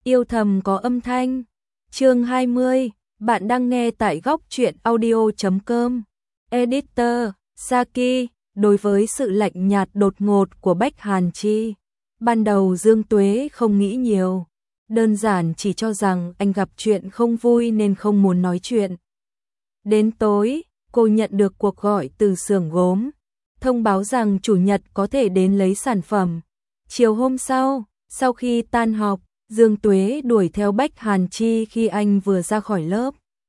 Yêu thầm có âm thanh. Chương 20, bạn đang nghe tại góc truyện audio.com. Editor, Saki, đối với sự lạnh nhạt đột ngột của Bách Hàn Chi, ban đầu Dương Tuế không nghĩ nhiều, đơn giản chỉ cho rằng anh gặp chuyện không vui nên không muốn nói chuyện. Đến tối, cô nhận được cuộc gọi từ xưởng gốm, thông báo rằng chủ nhật có thể đến lấy sản phẩm. Chiều hôm sau khi tan học, Dương Tuế đuổi theo Bách Hàn Chi khi anh vừa ra khỏi lớp.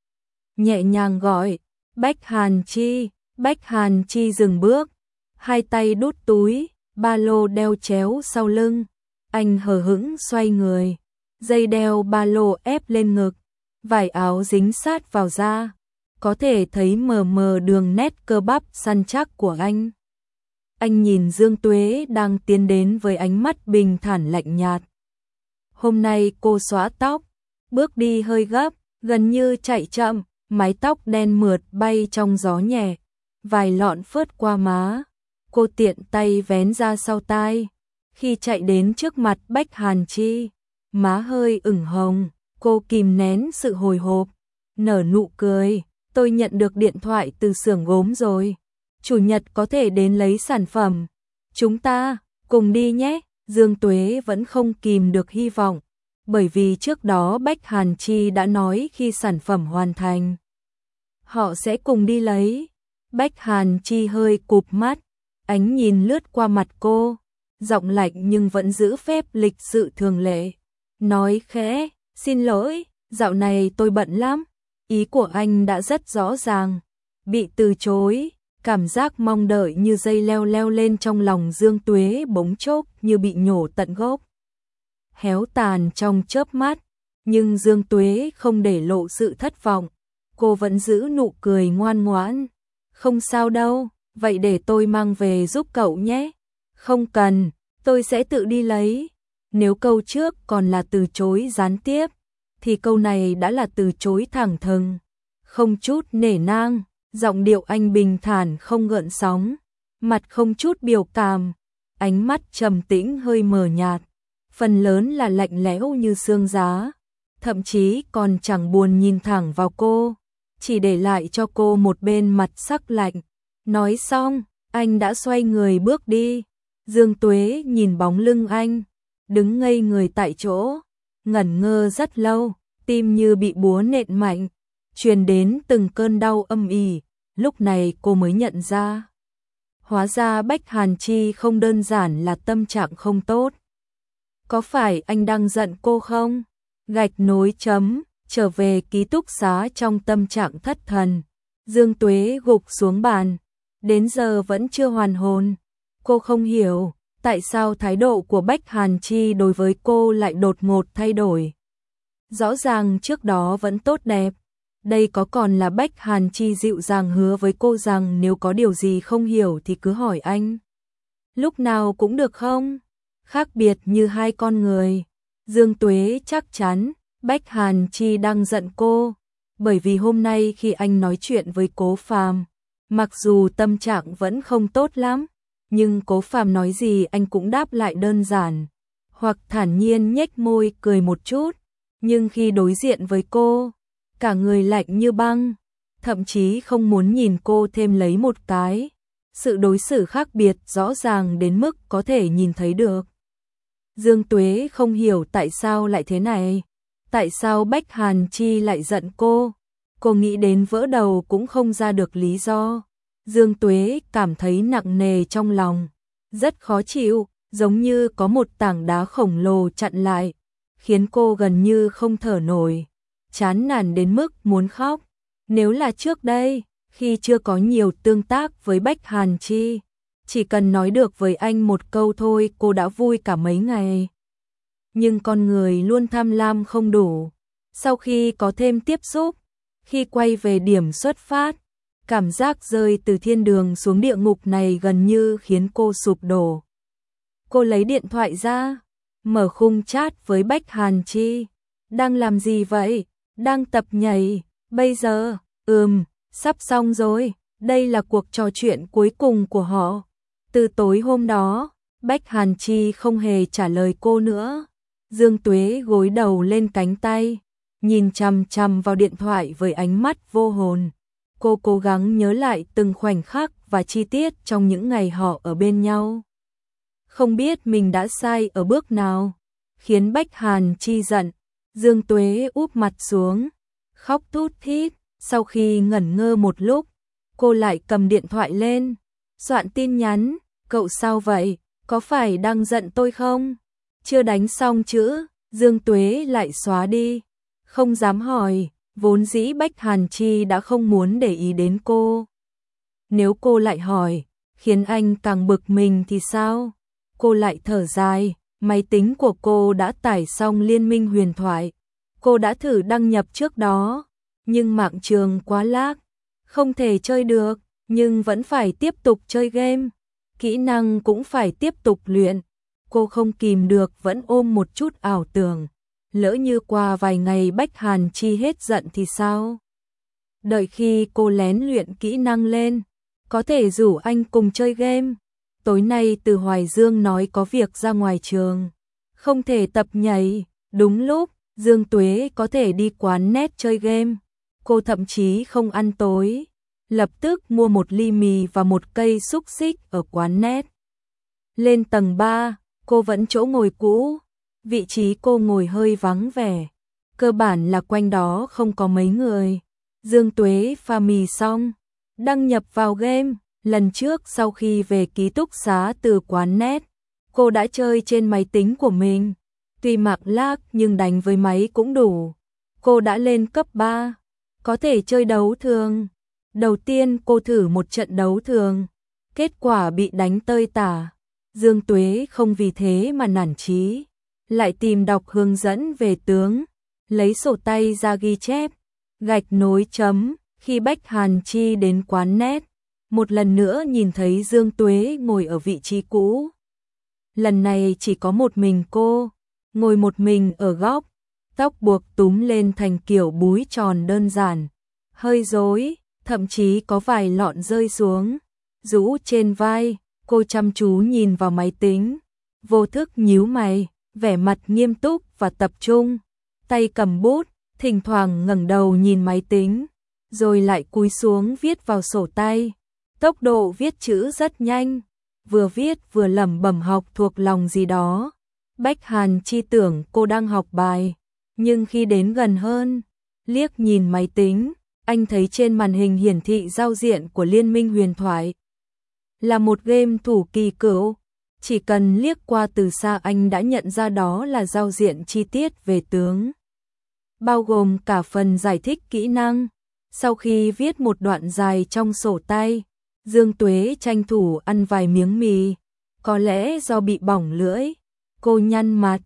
Nhẹ nhàng gọi, Bách Hàn Chi. Bách Hàn Chi dừng bước, hai tay đút túi, ba lô đeo chéo sau lưng. Anh hờ hững xoay người, dây đeo ba lô ép lên ngực, vải áo dính sát vào da, có thể thấy mờ mờ đường nét cơ bắp săn chắc của anh. Anh nhìn Dương Tuế đang tiến đến với ánh mắt bình thản lạnh nhạt. Hôm nay cô xõa tóc, bước đi hơi gấp, gần như chạy chậm, mái tóc đen mượt bay trong gió nhẹ, vài lọn phớt qua má. Cô tiện tay vén ra sau tai. Khi chạy đến trước mặt Bách Hàn Chi, má hơi ửng hồng, cô kìm nén sự hồi hộp, nở nụ cười. Tôi nhận được điện thoại từ xưởng gốm rồi. Chủ nhật có thể đến lấy sản phẩm. Chúng ta cùng đi nhé. Dương Tuế vẫn không kìm được hy vọng, bởi vì trước đó Bách Hàn Chi đã nói khi sản phẩm hoàn thành, họ sẽ cùng đi lấy. Bách Hàn Chi hơi cụp mắt, ánh nhìn lướt qua mặt cô, giọng lạnh nhưng vẫn giữ phép lịch sự thường lệ. Nói khẽ, xin lỗi, dạo này tôi bận lắm. Ý của anh đã rất rõ ràng. Bị từ chối, cảm giác mong đợi như dây leo leo lên trong lòng Dương Tuế bỗng chốc như bị nhổ tận gốc, héo tàn trong chớp mắt. Nhưng Dương Tuế không để lộ sự thất vọng, cô vẫn giữ nụ cười ngoan ngoãn. Không sao đâu, vậy để tôi mang về giúp cậu nhé. Không cần, tôi sẽ tự đi lấy. Nếu câu trước còn là từ chối gián tiếp, thì câu này đã là từ chối thẳng thừng, không chút nể nang. Giọng điệu anh bình thản không gợn sóng, mặt không chút biểu cảm, ánh mắt trầm tĩnh hơi mờ nhạt, phần lớn là lạnh lẽo như xương giá, thậm chí còn chẳng buồn nhìn thẳng vào cô, chỉ để lại cho cô một bên mặt sắc lạnh. Nói xong, anh đã xoay người bước đi. Dương Tuế nhìn bóng lưng anh, đứng ngây người tại chỗ, ngẩn ngơ rất lâu, tim như bị búa nện mạnh, truyền đến từng cơn đau âm ỉ. Lúc này cô mới nhận ra, hóa ra Bách Hàn Chi không đơn giản là tâm trạng không tốt. Có phải anh đang giận cô không? Gạch nối chấm, trở về ký túc xá trong tâm trạng thất thần. Dương Tuế gục xuống bàn, đến giờ vẫn chưa hoàn hồn. Cô không hiểu tại sao thái độ của Bách Hàn Chi đối với cô lại đột ngột thay đổi. Rõ ràng trước đó vẫn tốt đẹp. Đây có còn là Bách Hàn Chi dịu dàng hứa với cô rằng nếu có điều gì không hiểu thì cứ hỏi anh, lúc nào cũng được không? Khác biệt như hai con người. Dương Tuế chắc chắn Bách Hàn Chi đang giận cô, bởi vì hôm nay khi anh nói chuyện với Cố Phàm, mặc dù tâm trạng vẫn không tốt lắm, nhưng Cố Phàm nói gì anh cũng đáp lại đơn giản, hoặc thản nhiên nhếch môi cười một chút, nhưng khi đối diện với cô, cả người lạnh như băng, thậm chí không muốn nhìn cô thêm lấy một cái. Sự đối xử khác biệt rõ ràng đến mức có thể nhìn thấy được. Dương Tuế không hiểu tại sao lại thế này, tại sao Bách Hàn Chi lại giận cô. Cô nghĩ đến vỡ đầu cũng không ra được lý do. Dương Tuế cảm thấy nặng nề trong lòng, rất khó chịu, giống như có một tảng đá khổng lồ chặn lại, khiến cô gần như không thở nổi, chán nản đến mức muốn khóc. Nếu là trước đây, khi chưa có nhiều tương tác với Bách Hàn Chi, chỉ cần nói được với anh một câu thôi cô đã vui cả mấy ngày. Nhưng con người luôn tham lam không đủ. Sau khi có thêm tiếp xúc, khi quay về điểm xuất phát, cảm giác rơi từ thiên đường xuống địa ngục này gần như khiến cô sụp đổ. Cô lấy điện thoại ra, mở khung chat với Bách Hàn Chi. Đang làm gì vậy? Đang tập nhảy. Bây giờ, sắp xong rồi. Đây là cuộc trò chuyện cuối cùng của họ. Từ tối hôm đó, Bách Hàn Chi không hề trả lời cô nữa. Dương Tuế gối đầu lên cánh tay, nhìn chằm chằm vào điện thoại với ánh mắt vô hồn. Cô cố gắng nhớ lại từng khoảnh khắc và chi tiết trong những ngày họ ở bên nhau. Không biết mình đã sai ở bước nào, khiến Bách Hàn Chi giận. Dương Tuế úp mặt xuống, khóc thút thít. Sau khi ngẩn ngơ một lúc, cô lại cầm điện thoại lên, soạn tin nhắn. Cậu sao vậy? Có phải đang giận tôi không? Chưa đánh xong chữ, Dương Tuế lại xóa đi. Không dám hỏi, vốn dĩ Bách Hàn Chi đã không muốn để ý đến cô. Nếu cô lại hỏi, khiến anh càng bực mình thì sao? Cô lại thở dài, máy tính của cô đã tải xong Liên minh huyền thoại. Cô đã thử đăng nhập trước đó, nhưng mạng trường quá lag, không thể chơi được, nhưng vẫn phải tiếp tục chơi game. Kỹ năng cũng phải tiếp tục luyện. Cô không kìm được vẫn ôm một chút ảo tưởng. Lỡ như qua vài ngày Bách Hàn Chi hết giận thì sao? Đợi khi cô lén luyện kỹ năng lên, có thể rủ anh cùng chơi game. Tối nay Từ Hoài Dương nói có việc ra ngoài trường, không thể tập nhảy. Đúng lúc, Dương Tuế có thể đi quán net chơi game. Cô thậm chí không ăn tối, lập tức mua một ly mì và một cây xúc xích ở quán net. Lên tầng 3, cô vẫn chỗ ngồi cũ. Vị trí cô ngồi hơi vắng vẻ, cơ bản là quanh đó không có mấy người. Dương Tuế pha mì xong, đăng nhập vào game. Lần trước sau khi về ký túc xá từ quán net, cô đã chơi trên máy tính của mình. Tuy mạng lag nhưng đánh với máy cũng đủ. Cô đã lên cấp 3, có thể chơi đấu thường. Đầu tiên cô thử một trận đấu thường, kết quả bị đánh tơi tả. Dương Tuế không vì thế mà nản chí, lại tìm đọc hướng dẫn về tướng, lấy sổ tay ra ghi chép, gạch nối chấm. Khi Bách Hàn Chi đến quán net, một lần nữa nhìn thấy Dương Tuế ngồi ở vị trí cũ. Lần này chỉ có một mình cô, ngồi một mình ở góc, tóc buộc túm lên thành kiểu búi tròn đơn giản, hơi rối, thậm chí có vài lọn rơi xuống, rũ trên vai. Cô chăm chú nhìn vào máy tính, vô thức nhíu mày, vẻ mặt nghiêm túc và tập trung, tay cầm bút, thỉnh thoảng ngẩng đầu nhìn máy tính, rồi lại cúi xuống viết vào sổ tay. Tốc độ viết chữ rất nhanh, vừa viết vừa lẩm bẩm học thuộc lòng gì đó. Bách Hàn Chi tưởng cô đang học bài, nhưng khi đến gần hơn, liếc nhìn máy tính, anh thấy trên màn hình hiển thị giao diện của Liên minh huyền thoại. Là một game thủ kỳ cựu, chỉ cần liếc qua từ xa anh đã nhận ra đó là giao diện chi tiết về tướng, bao gồm cả phần giải thích kỹ năng. Sau khi viết một đoạn dài trong sổ tay, Dương Tuế tranh thủ ăn vài miếng mì, có lẽ do bị bỏng lưỡi. Cô nhăn mặt,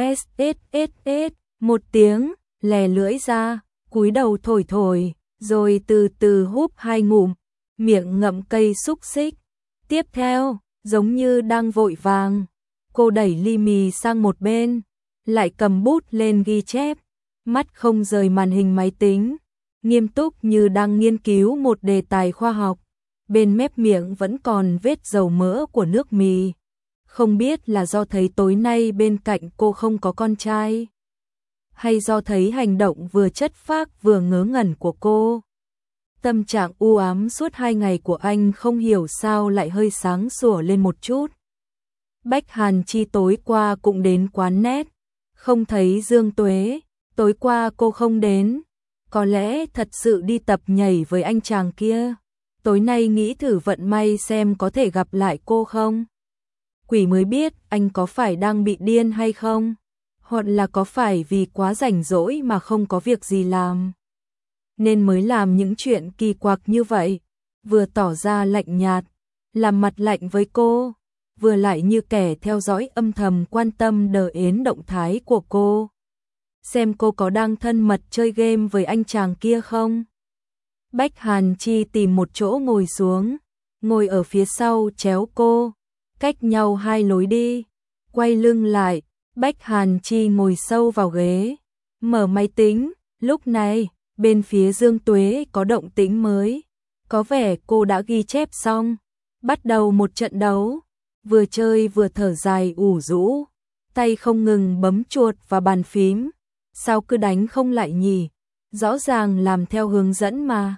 sss một tiếng, lè lưỡi ra, cúi đầu thổi thổi, rồi từ từ húp 2 ngụm, miệng ngậm cây xúc xích. Tiếp theo, giống như đang vội vàng, cô đẩy ly mì sang một bên, lại cầm bút lên ghi chép, mắt không rời màn hình máy tính, nghiêm túc như đang nghiên cứu một đề tài khoa học. Bên mép miệng vẫn còn vết dầu mỡ của nước mì. Không biết là do thấy tối nay bên cạnh cô không có con trai, hay do thấy hành động vừa chất phác vừa ngớ ngẩn của cô. Tâm trạng u ám suốt 2 ngày của anh không hiểu sao lại hơi sáng sủa lên một chút. Bách Hàn Chi tối qua cũng đến quán net, không thấy Dương Tuế. Tối qua cô không đến, có lẽ thật sự đi tập nhảy với anh chàng kia. Tối nay nghĩ thử vận may xem có thể gặp lại cô không. Quỷ mới biết anh có phải đang bị điên hay không, hoặc là có phải vì quá rảnh rỗi mà không có việc gì làm, nên mới làm những chuyện kỳ quặc như vậy. Vừa tỏ ra lạnh nhạt, làm mặt lạnh với cô, vừa lại như kẻ theo dõi âm thầm quan tâm đờ ến động thái của cô, xem cô có đang thân mật chơi game với anh chàng kia không. Bách Hàn Chi tìm một chỗ ngồi xuống, ngồi ở phía sau chéo cô, cách nhau 2 lối đi. Quay lưng lại, Bách Hàn Chi ngồi sâu vào ghế, mở máy tính. Lúc này, bên phía Dương Tuế có động tĩnh mới, có vẻ cô đã ghi chép xong, bắt đầu một trận đấu. Vừa chơi vừa thở dài ủ rũ, tay không ngừng bấm chuột và bàn phím. Sao cứ đánh không lại nhỉ? Rõ ràng làm theo hướng dẫn mà.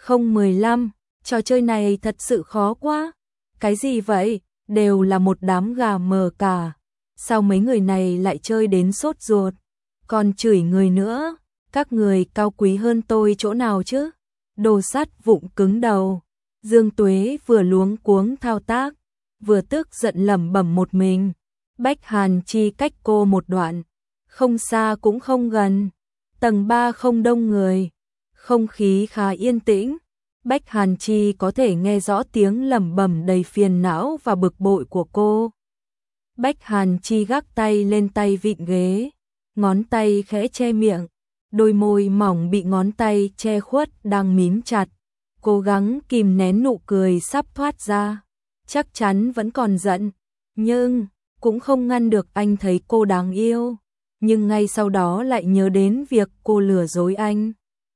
015, trò chơi này thật sự khó quá. Cái gì vậy? Đều là một đám gà mờ cả. Sao mấy người này lại chơi đến sốt ruột? Còn chửi người nữa. Các người cao quý hơn tôi chỗ nào chứ? Đồ sắt vụng cứng đầu. Dương Tuế vừa luống cuống thao tác, vừa tức giận lẩm bẩm một mình. Bách Hàn Chi cách cô một đoạn, không xa cũng không gần. Tầng 3 không đông người, không khí khá yên tĩnh. Bách Hàn Chi có thể nghe rõ tiếng lẩm bẩm đầy phiền não và bực bội của cô. Bách Hàn Chi gác tay lên tay vịn ghế, ngón tay khẽ che miệng, đôi môi mỏng bị ngón tay che khuất đang mím chặt, cố gắng kìm nén nụ cười sắp thoát ra. Chắc chắn vẫn còn giận, nhưng cũng không ngăn được anh thấy cô đáng yêu. Nhưng ngay sau đó lại nhớ đến việc cô lừa dối anh.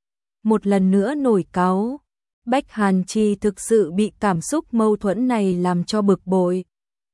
Một lần nữa nổi cáu. Bách Hàn Chi thực sự bị cảm xúc mâu thuẫn này làm cho bực bội.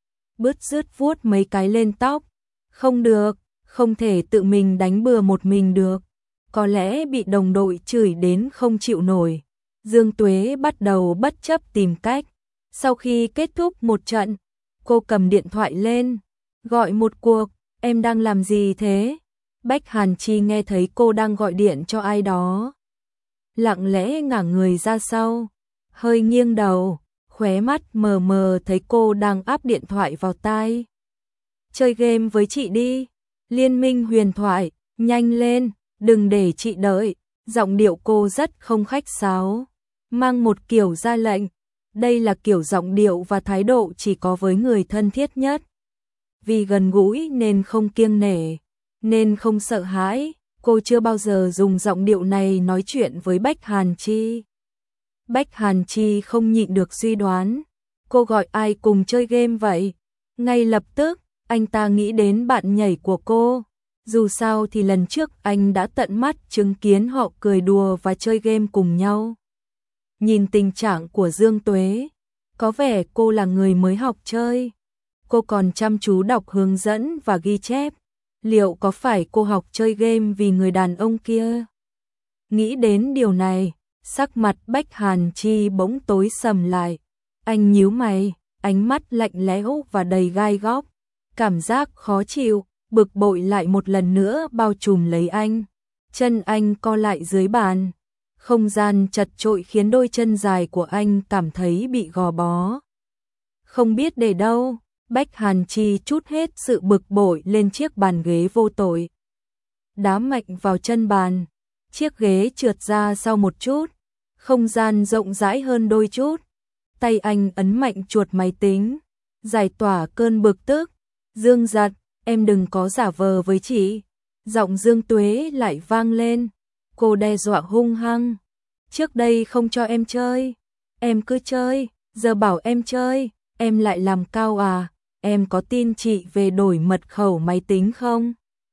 Bứt rứt vuốt mấy cái lên tóc. Không được, không thể tự mình đánh bừa một mình được. Có lẽ bị đồng đội chửi đến không chịu nổi. Dương Tuế bắt đầu bất chấp tìm cách. Sau khi kết thúc một trận, cô cầm điện thoại lên, gọi một cuộc. Em đang làm gì thế? Bách Hàn Chi nghe thấy cô đang gọi điện cho ai đó. Lặng lẽ ngả người ra sau, hơi nghiêng đầu, khóe mắt mờ mờ thấy cô đang áp điện thoại vào tai. Chơi game với chị đi. Liên minh huyền thoại, nhanh lên, đừng để chị đợi. Giọng điệu cô rất không khách sáo, mang một kiểu ra lệnh. Đây là kiểu giọng điệu và thái độ chỉ có với người thân thiết nhất. Vì gần gũi nên không kiêng nể, nên không sợ hãi, cô chưa bao giờ dùng giọng điệu này nói chuyện với Bách Hàn Chi. Bách Hàn Chi không nhịn được suy đoán, cô gọi ai cùng chơi game vậy? Ngay lập tức, anh ta nghĩ đến bạn nhảy của cô. Dù sao thì lần trước anh đã tận mắt chứng kiến họ cười đùa và chơi game cùng nhau. Nhìn tình trạng của Dương Tuế, có vẻ cô là người mới học chơi. Cô còn chăm chú đọc hướng dẫn và ghi chép. Liệu có phải cô học chơi game vì người đàn ông kia? Nghĩ đến điều này, sắc mặt Bách Hàn Chi bỗng tối sầm lại. Anh nhíu mày, ánh mắt lạnh lẽo và đầy gai góc. Cảm giác khó chịu, bực bội lại một lần nữa bao trùm lấy anh. Chân anh co lại dưới bàn. Không gian chật chội khiến đôi chân dài của anh cảm thấy bị gò bó. Không biết để đâu. Bách Hàn Chi trút hết sự bực bội lên chiếc bàn ghế vô tội. Đá mạnh vào chân bàn, chiếc ghế trượt ra sau một chút, không gian rộng rãi hơn đôi chút. Tay anh ấn mạnh chuột máy tính, giải tỏa cơn bực tức. Dương Giật, em đừng có giả vờ với chị. Giọng Dương Tuế lại vang lên, cô đe dọa hung hăng. Trước đây không cho em chơi, em cứ chơi, giờ bảo em chơi, em lại làm cao à? Em có tin chị về đổi mật khẩu máy tính không?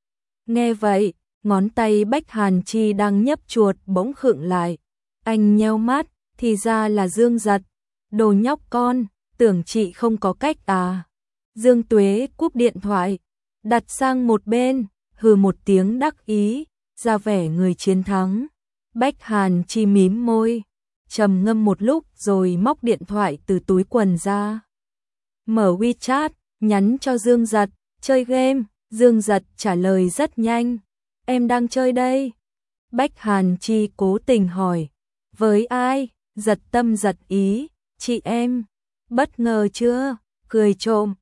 Nghe vậy, ngón tay Bách Hàn Chi đang nhấp chuột bỗng khựng lại. Anh nheo mắt, thì ra là Dương Giật. Đồ nhóc con, tưởng chị không có cách à? Dương Tuế cúp điện thoại, đặt sang một bên, hừ một tiếng đắc ý, ra vẻ người chiến thắng. Bách Hàn Chi mím môi, trầm ngâm một lúc rồi móc điện thoại từ túi quần ra. Mở WeChat, nhắn cho Dương Giật, chơi game. Dương Giật trả lời rất nhanh, em đang chơi đây. Bách Hàn Chi cố tình hỏi, với ai? Giật tâm giật ý, chị em. Bất ngờ chưa? Cười trộm,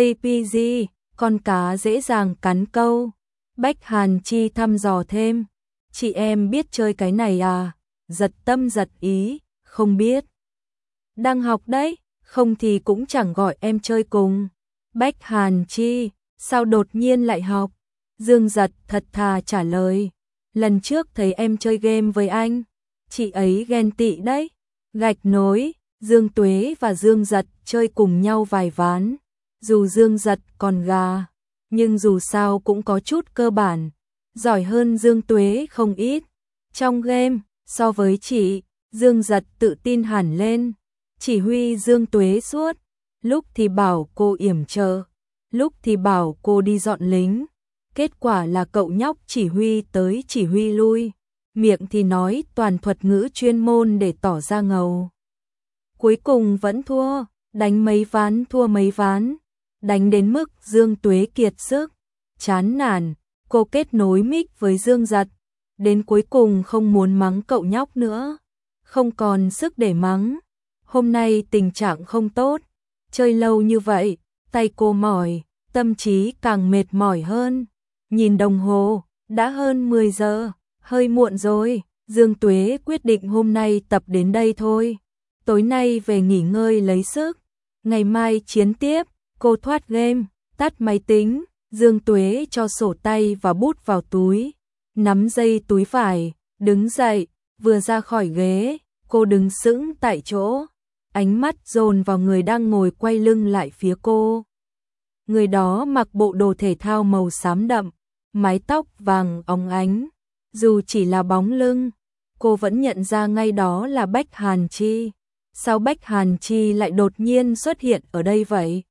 JPG, con cá dễ dàng cắn câu. Bách Hàn Chi thăm dò thêm, chị em biết chơi cái này à? Giật tâm giật ý, không biết. Đang học đấy, không thì cũng chẳng gọi em chơi cùng. Bách Hàn Chi, sao đột nhiên lại học? Dương Giật thật thà trả lời, lần trước thấy em chơi game với anh, chị ấy ghen tị đấy. Gạch nối, Dương Tuế và Dương Giật chơi cùng nhau vài ván. Dù Dương Giật còn gà, nhưng dù sao cũng có chút cơ bản, giỏi hơn Dương Tuế không ít. Trong game, so với chị, Dương Giật tự tin hẳn lên, chỉ huy Dương Tuế suốt, lúc thì bảo cô yểm trợ, lúc thì bảo cô đi dọn lính, kết quả là cậu nhóc chỉ huy tới chỉ huy lui, miệng thì nói toàn thuật ngữ chuyên môn để tỏ ra ngầu. Cuối cùng vẫn thua, đánh mấy ván thua mấy ván, đánh đến mức Dương Tuế kiệt sức, chán nản, cô kết nối mic với Dương Giật, đến cuối cùng không muốn mắng cậu nhóc nữa, không còn sức để mắng. Hôm nay tình trạng không tốt, chơi lâu như vậy, tay cô mỏi, tâm trí càng mệt mỏi hơn. Nhìn đồng hồ, đã hơn 10 giờ, hơi muộn rồi, Dương Tuế quyết định hôm nay tập đến đây thôi. Tối nay về nghỉ ngơi lấy sức, ngày mai chiến tiếp. Cô thoát game, tắt máy tính, Dương Tuế cho sổ tay và bút vào túi, nắm dây túi vải, đứng dậy, vừa ra khỏi ghế, cô đứng sững tại chỗ, ánh mắt dồn vào người đang ngồi quay lưng lại phía cô. Người đó mặc bộ đồ thể thao màu xám đậm, mái tóc vàng óng ánh, dù chỉ là bóng lưng, cô vẫn nhận ra ngay đó là Bách Hàn Chi. Sao Bách Hàn Chi lại đột nhiên xuất hiện ở đây vậy?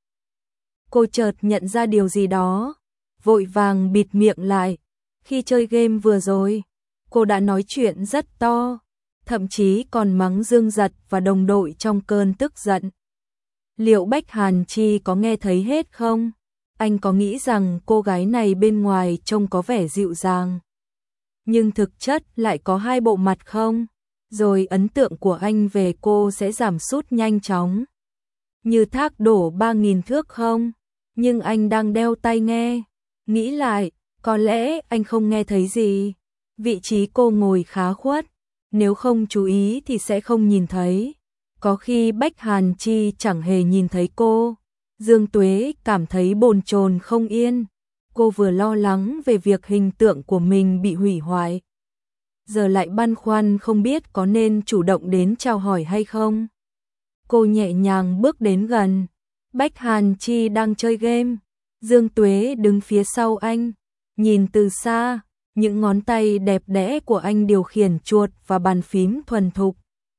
Cô chợt nhận ra điều gì đó, vội vàng bịt miệng lại. Khi chơi game vừa rồi, cô đã nói chuyện rất to, thậm chí còn mắng Dương Giật và đồng đội trong cơn tức giận. Liệu Bách Hàn Chi có nghe thấy hết không? Anh có nghĩ rằng cô gái này bên ngoài trông có vẻ dịu dàng, nhưng thực chất lại có hai bộ mặt không? Rồi ấn tượng của anh về cô sẽ giảm sút nhanh chóng, như thác đổ 3.000 thước không? Nhưng anh đang đeo tai nghe, nghĩ lại, có lẽ anh không nghe thấy gì. Vị trí cô ngồi khá khuất, nếu không chú ý thì sẽ không nhìn thấy. Có khi Bách Hàn Chi chẳng hề nhìn thấy cô. Dương Tuế cảm thấy bồn chồn không yên. Cô vừa lo lắng về việc hình tượng của mình bị hủy hoại, giờ lại băn khoăn không biết có nên chủ động đến chào hỏi hay không. Cô nhẹ nhàng bước đến gần. Bách Hàn Chi đang chơi game. Dương Tuế đứng phía sau anh, nhìn từ xa, những ngón tay đẹp đẽ của anh điều khiển chuột và bàn phím thuần thục.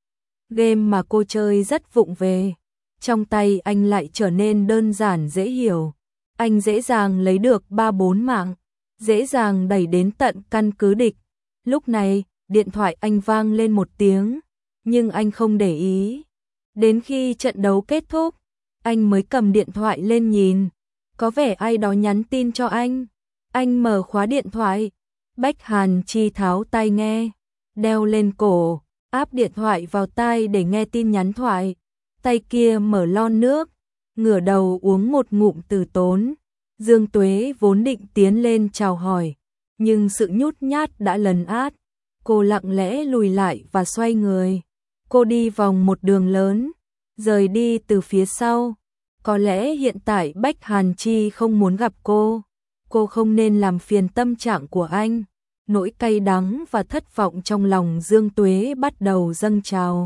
Game mà cô chơi rất vụng về, trong tay anh lại trở nên đơn giản dễ hiểu. Anh dễ dàng lấy được 3-4 mạng, dễ dàng đẩy đến tận căn cứ địch. Lúc này, điện thoại anh vang lên một tiếng, nhưng anh không để ý. Đến khi trận đấu kết thúc, anh mới cầm điện thoại lên nhìn, có vẻ ai đó nhắn tin cho anh. Anh mở khóa điện thoại, Bách Hàn Chi tháo tai nghe, đeo lên cổ, áp điện thoại vào tai để nghe tin nhắn thoại. Tay kia mở lon nước, ngửa đầu uống một ngụm từ tốn. Dương Tuế vốn định tiến lên chào hỏi, nhưng sự nhút nhát đã lấn át. Cô lặng lẽ lùi lại và xoay người. Cô đi vòng một đường lớn, rời đi từ phía sau. Có lẽ hiện tại Bách Hàn Chi không muốn gặp cô. Cô không nên làm phiền tâm trạng của anh. Nỗi cay đắng và thất vọng trong lòng Dương Tuế bắt đầu dâng trào.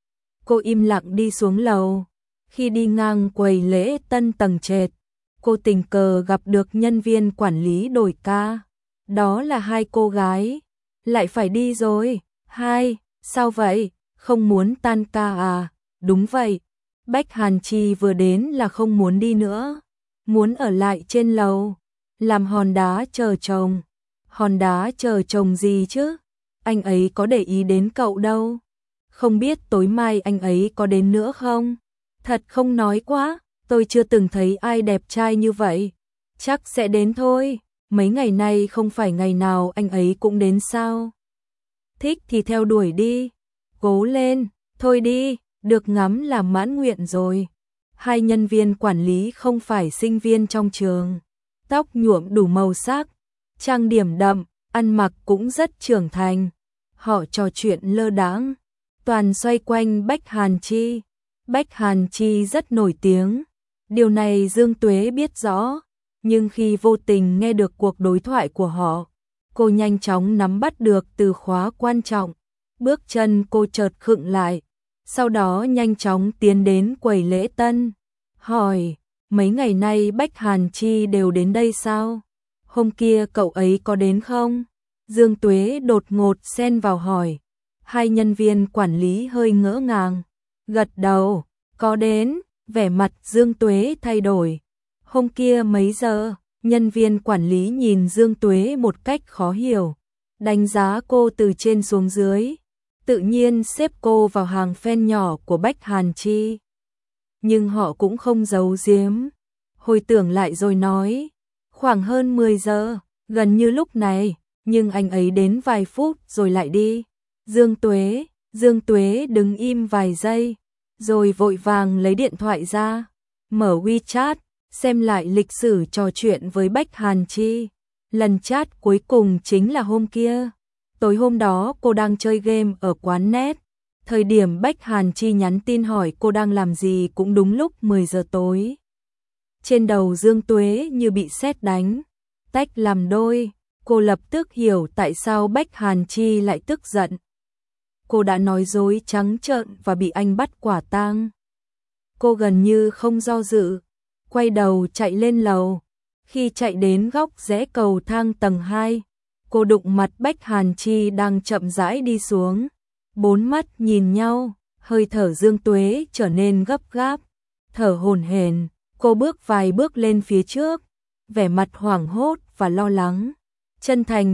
Cô im lặng đi xuống lầu. Khi đi ngang quầy lễ tân tầng trệt, cô tình cờ gặp được nhân viên quản lý đổi ca. Đó là hai cô gái. Lại phải đi rồi. Hai, sao vậy? Không muốn tan ca à? Đúng vậy. Bách Hàn Chi vừa đến là không muốn đi nữa. Muốn ở lại trên lầu, làm hòn đá chờ chồng. Hòn đá chờ chồng gì chứ? Anh ấy có để ý đến cậu đâu. Không biết tối mai anh ấy có đến nữa không? Thật không nói quá, tôi chưa từng thấy ai đẹp trai như vậy. Chắc sẽ đến thôi, mấy ngày nay không phải ngày nào anh ấy cũng đến sao? Thích thì theo đuổi đi, cố lên, thôi đi, được ngắm là mãn nguyện rồi. Hai nhân viên quản lý không phải sinh viên trong trường, tóc nhuộm đủ màu sắc, trang điểm đậm, ăn mặc cũng rất trưởng thành. Họ trò chuyện lơ đãng, toàn xoay quanh Bách Hàn Chi. Bách Hàn Chi rất nổi tiếng, điều này Dương Tuế biết rõ, nhưng khi vô tình nghe được cuộc đối thoại của họ, cô nhanh chóng nắm bắt được từ khóa quan trọng. Bước chân cô chợt khựng lại, sau đó nhanh chóng tiến đến quầy lễ tân, hỏi, mấy ngày nay Bách Hàn Chi đều đến đây sao? Hôm kia cậu ấy có đến không? Dương Tuế đột ngột xen vào hỏi. Hai nhân viên quản lý hơi ngỡ ngàng, gật đầu, có đến, vẻ mặt Dương Tuế thay đổi. Hôm kia mấy giờ? Nhân viên quản lý nhìn Dương Tuế một cách khó hiểu, đánh giá cô từ trên xuống dưới, tự nhiên xếp cô vào hàng fan nhỏ của Bách Hàn Chi. Nhưng họ cũng không giấu giếm, hồi tưởng lại rồi nói, khoảng hơn 10 giờ, gần như lúc này, nhưng anh ấy đến vài phút rồi lại đi. Dương Tuế đứng im vài giây, rồi vội vàng lấy điện thoại ra, mở WeChat, xem lại lịch sử trò chuyện với Bách Hàn Chi. Lần chat cuối cùng chính là hôm kia. Tối hôm đó cô đang chơi game ở quán net. Thời điểm Bách Hàn Chi nhắn tin hỏi cô đang làm gì cũng đúng lúc 10 giờ tối. Trên đầu Dương Tuế như bị sét đánh, tách làm đôi. Cô lập tức hiểu tại sao Bách Hàn Chi lại tức giận. Cô đã nói dối trắng trợn và bị anh bắt quả tang. Cô gần như không do dự, quay đầu chạy lên lầu. Khi chạy đến góc rẽ cầu thang tầng 2, cô đụng mặt Bách Hàn Chi đang chậm rãi đi xuống. Bốn mắt nhìn nhau, hơi thở Dương Tuế trở nên gấp gáp, thở hổn hển. Cô bước vài bước lên phía trước, vẻ mặt hoảng hốt và lo lắng. Chân thành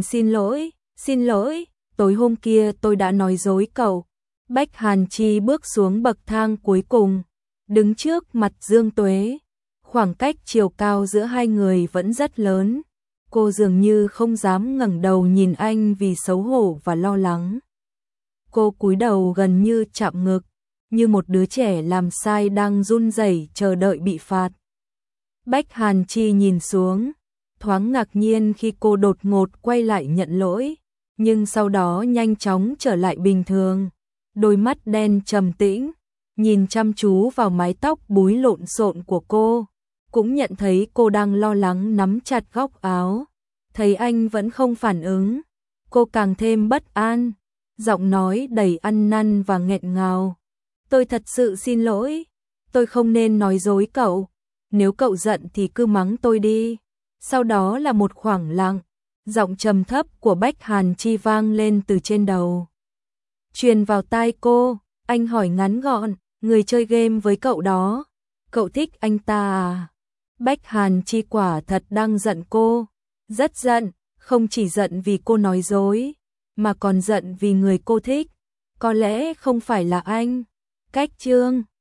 xin lỗi, tối hôm kia tôi đã nói dối cậu. Bách Hàn Chi bước xuống bậc thang cuối cùng, đứng trước mặt Dương Tuế. Khoảng cách chiều cao giữa hai người vẫn rất lớn. Cô dường như không dám ngẩng đầu nhìn anh vì xấu hổ và lo lắng. Cô cúi đầu gần như chạm ngực, như một đứa trẻ làm sai đang run rẩy chờ đợi bị phạt. Bách Hàn Chi nhìn xuống, thoáng ngạc nhiên khi cô đột ngột quay lại nhận lỗi, nhưng sau đó nhanh chóng trở lại bình thường. Đôi mắt đen trầm tĩnh, nhìn chăm chú vào mái tóc búi lộn xộn của cô, cũng nhận thấy cô đang lo lắng nắm chặt góc áo. Thấy anh vẫn không phản ứng, cô càng thêm bất an, giọng nói đầy ăn năn và nghẹn ngào. Tôi thật sự xin lỗi, tôi không nên nói dối cậu, nếu cậu giận thì cứ mắng tôi đi. Sau đó là một khoảng lặng, giọng trầm thấp của Bách Hàn Chi vang lên từ trên đầu. Truyền vào tai cô, anh hỏi ngắn gọn, người chơi game với cậu đó, cậu thích anh ta à? Bách Hàn Chi quả thật đang giận cô, rất giận, không chỉ giận vì cô nói dối, mà còn giận vì người cô thích, có lẽ không phải là anh. Cách chương